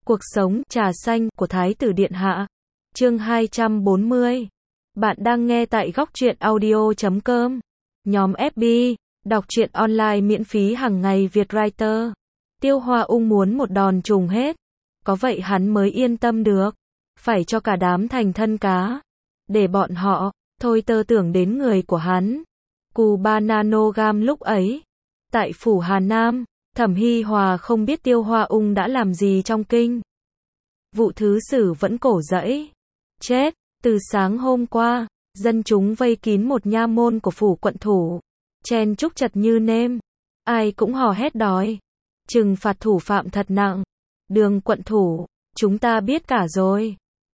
Cuộc sống trà xanh của Thái tử Điện Hạ. Chương 240. Bạn đang nghe tại góc truyện audio.com. Nhóm FB, đọc truyện online miễn phí hàng ngày Việt Writer. Tiêu Hoa Ung muốn một đòn trùng hết. Có vậy hắn mới yên tâm được. Phải cho cả đám thành thân cá. Để bọn họ, thôi tơ tưởng đến người của hắn. Cù Ba Nano Gam lúc ấy. Tại phủ Hà Nam, Thẩm Hi Hòa không biết Tiêu Hoa Ung đã làm gì trong kinh. Vụ thứ sử vẫn cổ dẫy. Chết, từ sáng hôm qua, dân chúng vây kín một nha môn của phủ quận thủ. Chen chúc chật như nêm. Ai cũng hò hét đòi. Trừng phạt thủ phạm thật nặng. Đường quận thủ, chúng ta biết cả rồi.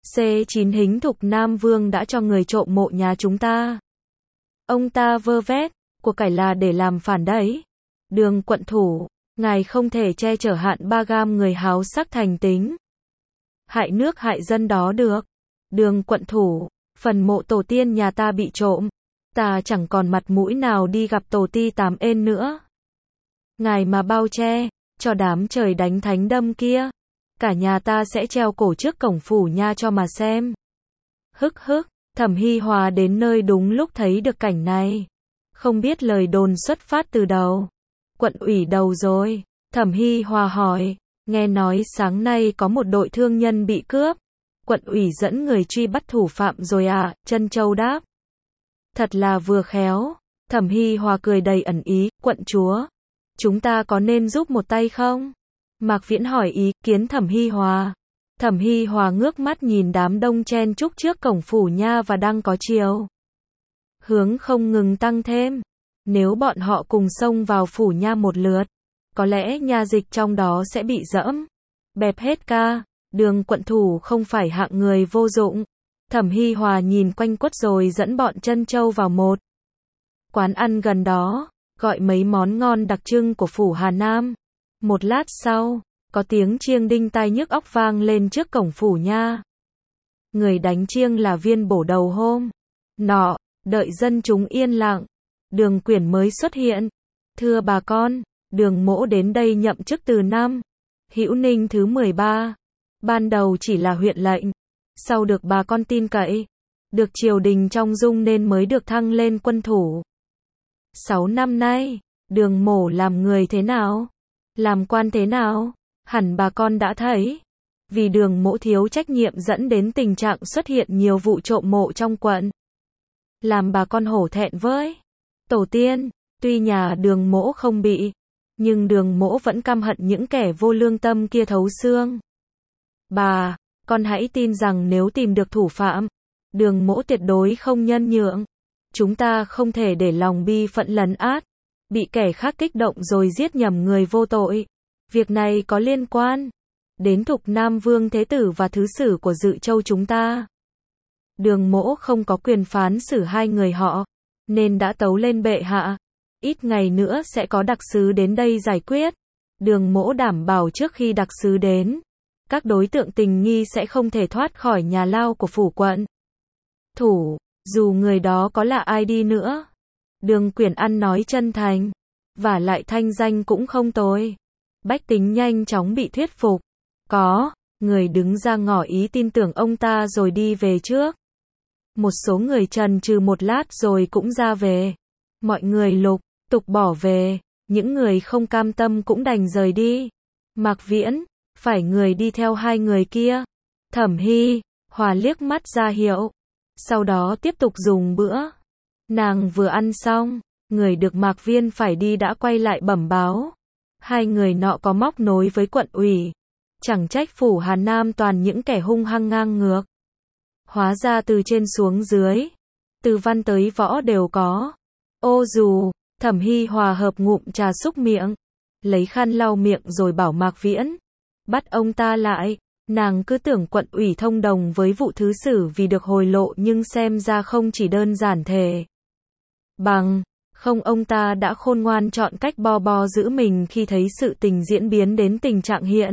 C9 Hính Thục Nam Vương đã cho người trộm mộ nhà chúng ta. Ông ta vơ vét, của cải là để làm phản đấy. Đường quận thủ, ngài không thể che chở hạn ba gam người háo sắc thành tính. Hại nước hại dân đó được. Đường quận thủ, phần mộ tổ tiên nhà ta bị trộm. Ta chẳng còn mặt mũi nào đi gặp tổ ti tám ên nữa. Ngài mà bao che, cho đám trời đánh thánh đâm kia. Cả nhà ta sẽ treo cổ trước cổng phủ nha cho mà xem. Hức hức, Thẩm Hi Hòa đến nơi đúng lúc thấy được cảnh này. Không biết lời đồn xuất phát từ đầu. Quận ủy đầu rồi. Thẩm Hi Hòa hỏi, nghe nói sáng nay có một đội thương nhân bị cướp. Quận ủy dẫn người truy bắt thủ phạm rồi à? Trân Châu đáp. Thật là vừa khéo. Thẩm Hi Hòa cười đầy ẩn ý, quận chúa. Chúng ta có nên giúp một tay không? Mạc Viễn hỏi ý kiến Thẩm Hi Hòa. Thẩm Hi Hòa ngước mắt nhìn đám đông chen chúc trước cổng phủ nha và đang có chiều hướng không ngừng tăng thêm. Nếu bọn họ cùng xông vào phủ nha một lượt, có lẽ nha dịch trong đó sẽ bị dẫm bẹp hết ca. Đường quận thủ không phải hạng người vô dụng. Thẩm Hi Hòa nhìn quanh quất rồi dẫn bọn Trân Châu vào một quán ăn gần đó, gọi mấy món ngon đặc trưng của phủ Hà Nam. Một lát sau, có tiếng chiêng đinh tai nhức óc vang lên trước cổng phủ nha. Người đánh chiêng là Viên Bổ đầu hôm nọ. Đợi dân chúng yên lặng, Đường Quyển mới xuất hiện. Thưa bà con, Đường Mỗ đến đây nhậm chức từ năm Hữu Ninh thứ 13. Ban đầu chỉ là huyện lệnh, sau được bà con tin cậy, được triều đình trong dung nên mới được thăng lên quân thủ. 6 năm nay, Đường Mỗ làm người thế nào? Làm quan thế nào? Hẳn bà con đã thấy. Vì Đường Mỗ thiếu trách nhiệm dẫn đến tình trạng xuất hiện nhiều vụ trộm mộ trong quận. Làm bà con hổ thẹn với tổ tiên. Tuy nhà Đường Mỗ không bị, nhưng Đường Mỗ vẫn căm hận những kẻ vô lương tâm kia thấu xương. Bà, con hãy tin rằng nếu tìm được thủ phạm, Đường Mỗ tuyệt đối không nhân nhượng. Chúng ta không thể để lòng bi phận lấn át, bị kẻ khác kích động rồi giết nhầm người vô tội. Việc này có liên quan đến Thục Nam Vương Thế Tử và Thứ Sử của Dự Châu chúng ta. Đường Mỗ không có quyền phán xử hai người họ, nên đã tấu lên bệ hạ. Ít ngày nữa sẽ có đặc sứ đến đây giải quyết. Đường Mỗ đảm bảo trước khi đặc sứ đến, các đối tượng tình nghi sẽ không thể thoát khỏi nhà lao của phủ quận thủ, dù người đó có là ai đi nữa. Đường Quyển ăn nói chân thành, và lại thanh danh cũng không tồi. Bách tính nhanh chóng bị thuyết phục. Có người đứng ra ngỏ ý tin tưởng ông ta rồi đi về trước. Một số người chần chừ một lát rồi cũng ra về. Mọi người lục tục bỏ về, những người không cam tâm cũng đành rời đi. Mạc Viễn phải người đi theo hai người kia. Thẩm Hi Hòa liếc mắt ra hiệu, sau đó tiếp tục dùng bữa. Nàng vừa ăn xong, người được Mạc Viên phải đi đã quay lại bẩm báo. Hai người nọ có móc nối với quận ủy. Chẳng trách phủ Hà Nam toàn những kẻ hung hăng ngang ngược. Hóa ra từ trên xuống dưới, từ văn tới võ đều có. Ô dù, Thẩm Hi Hòa hợp ngụm trà xúc miệng, lấy khăn lau miệng rồi bảo Mạc Viễn bắt ông ta lại. Nàng cứ tưởng quận ủy thông đồng với vụ thứ sử vì được hồi lộ, nhưng xem ra không chỉ đơn giản thế. Bằng không ông ta đã khôn ngoan chọn cách bo bo giữ mình khi thấy sự tình diễn biến đến tình trạng hiện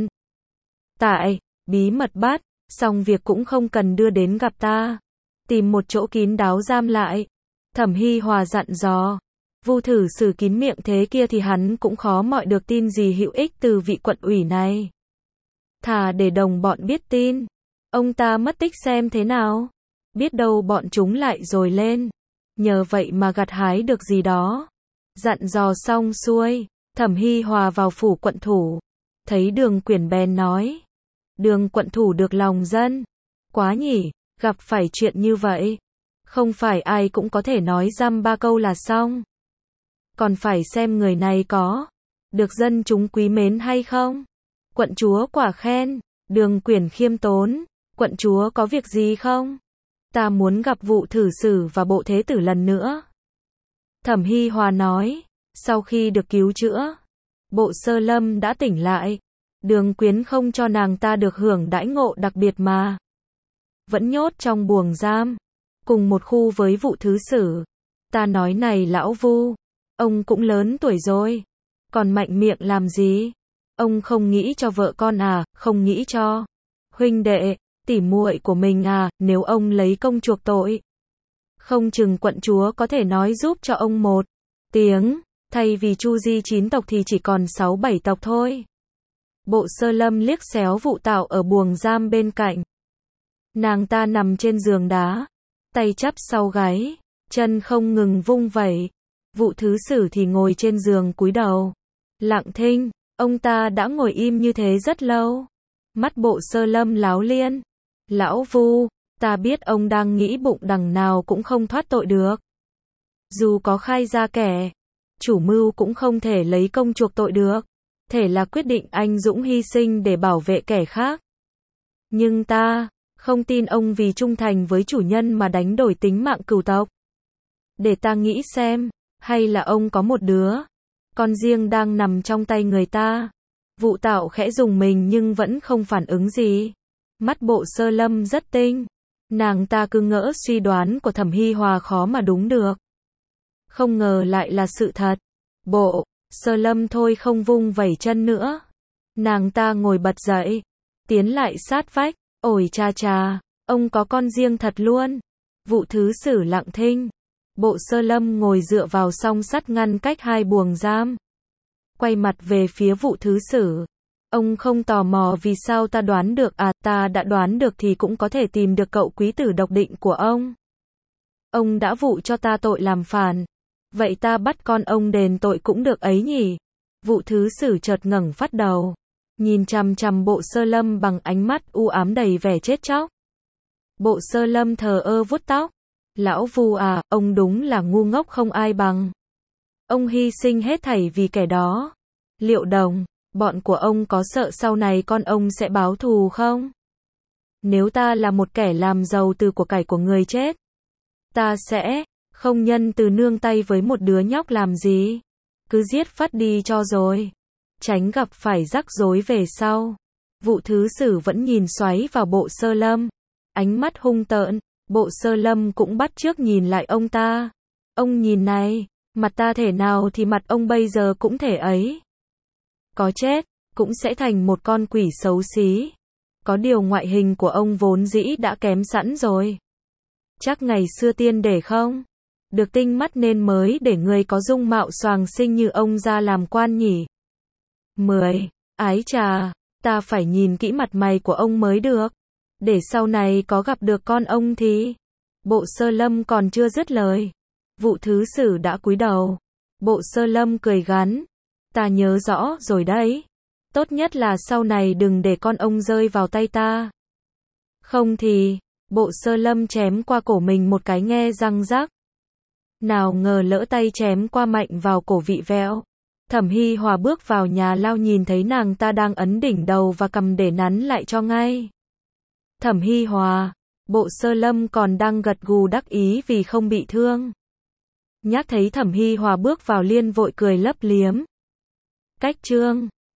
tại. Bí mật bắt, xong việc cũng không cần đưa đến gặp ta. Tìm một chỗ kín đáo giam lại. Thẩm Hi Hòa dặn dò. Vu thử sử kín miệng thế kia thì hắn cũng khó mọi được tin gì hữu ích từ vị quận ủy này. thà để đồng bọn biết tin. Ông ta mất tích xem thế nào. Biết đâu bọn chúng lại dồi lên. Nhờ vậy mà gặt hái được gì đó. Dặn dò xong xuôi, Thẩm Hi Hòa vào phủ quận thủ. Thấy Đường Quyển bèn nói. Đường quận thủ được lòng dân. Quá nhỉ, gặp phải chuyện như vậy. Không phải ai cũng có thể nói dăm ba câu là xong. Còn phải xem người này có được dân chúng quý mến hay không. Quận chúa quả khen. Đường Quyển khiêm tốn. Quận chúa có việc gì không? Ta muốn gặp vụ thử sử và bộ thế tử lần nữa. Thẩm Hi Hòa nói. Sau khi được cứu chữa, Bộ Sơ Lâm đã tỉnh lại. Đường Quyến không cho nàng ta được hưởng đãi ngộ đặc biệt mà. Vẫn nhốt trong buồng giam. Cùng một khu với vụ thứ sử. Ta nói này lão Vu. Ông cũng lớn tuổi rồi. Còn mạnh miệng làm gì? Ông không nghĩ cho vợ con à, không nghĩ cho huynh đệ, tỉ muội của mình à, nếu ông lấy công chuộc tội. Không chừng quận chúa có thể nói giúp cho ông một tiếng, thay vì Chu Di 9 tộc thì chỉ còn 6-7 tộc thôi. Bộ Sơ Lâm liếc xéo Vụ Tạo ở buồng giam bên cạnh. Nàng ta nằm trên giường đá, tay chắp sau gáy, chân không ngừng vung vẩy. Vụ thứ sử thì ngồi trên giường cúi đầu, lặng thinh. Ông ta đã ngồi im như thế rất lâu. Mắt Bộ Sơ Lâm láo liên. Lão Vu, ta biết ông đang nghĩ bụng đằng nào cũng không thoát tội được. Dù có khai ra kẻ chủ mưu cũng không thể lấy công chuộc tội được. Thể là quyết định anh dũng hy sinh để bảo vệ kẻ khác. Nhưng ta không tin ông vì trung thành với chủ nhân mà đánh đổi tính mạng cửu tộc. Để ta nghĩ xem, hay là ông có một đứa con riêng đang nằm trong tay người ta. Vụ Tạo khẽ rùng mình nhưng vẫn không phản ứng gì. Mắt Bộ Sơ Lâm rất tinh. Nàng ta cứ ngỡ suy đoán của Thẩm Hi Hòa khó mà đúng được. Không ngờ lại là sự thật. Bộ Sơ Lâm thôi không vung vẩy chân nữa. Nàng ta ngồi bật dậy, tiến lại sát vách. Ôi cha cha, ông có con riêng thật luôn. Vụ thứ sử lặng thinh. Bộ Sơ Lâm ngồi dựa vào song sắt ngăn cách hai buồng giam. Quay mặt về phía vụ thứ sử. Ông không tò mò vì sao ta đoán được à, ta đã đoán được thì cũng có thể tìm được cậu quý tử độc định của ông. Ông đã vụ cho ta tội làm phản. Vậy ta bắt con ông đền tội cũng được ấy nhỉ? Vụ thứ sử chợt ngẩng phát đầu. Nhìn chằm chằm Bộ Sơ Lâm bằng ánh mắt u ám đầy vẻ chết chóc. Bộ Sơ Lâm thờ ơ vuốt tóc. Lão Vu à, ông đúng là ngu ngốc không ai bằng. Ông hy sinh hết thảy vì kẻ đó. Liệu đồng bọn của ông có sợ sau này con ông sẽ báo thù không? Nếu ta là một kẻ làm giàu từ của cải của người chết, ta sẽ không nhân từ nương tay với một đứa nhóc làm gì. Cứ giết phát đi cho rồi. Tránh gặp phải rắc rối về sau. Vụ thứ sử vẫn nhìn xoáy vào Bộ Sơ Lâm. Ánh mắt hung tợn. Bộ Sơ Lâm cũng bắt chước nhìn lại ông ta. Ông nhìn này, mặt ta thể nào thì mặt ông bây giờ cũng thể ấy. Có chết, cũng sẽ thành một con quỷ xấu xí. Có điều ngoại hình của ông vốn dĩ đã kém sẵn rồi. Chắc ngày xưa tiên để không được tinh mắt nên mới để người có dung mạo xoàng xinh như ông ra làm quan nhỉ. 10. Ái chà, ta phải nhìn kỹ mặt mày của ông mới được. Để sau này có gặp được con ông thì... Bộ Sơ Lâm còn chưa dứt lời. Vụ thứ sử đã cúi đầu. Bộ Sơ Lâm cười gắn. Ta nhớ rõ rồi đấy. Tốt nhất là sau này đừng để con ông rơi vào tay ta. Không thì... Bộ Sơ Lâm chém qua cổ mình một cái nghe răng rắc. Nào ngờ lỡ tay chém qua mạnh vào cổ vị vẹo. Thẩm Hi Hòa bước vào nhà lao nhìn thấy nàng ta đang ấn đỉnh đầu và cầm để nắn lại cho ngay. Thẩm Hi Hòa, Bộ Sơ Lâm còn đang gật gù đắc ý vì không bị thương. Nhắc thấy Thẩm Hi Hòa bước vào liền vội cười lấp liếm. Cách trương.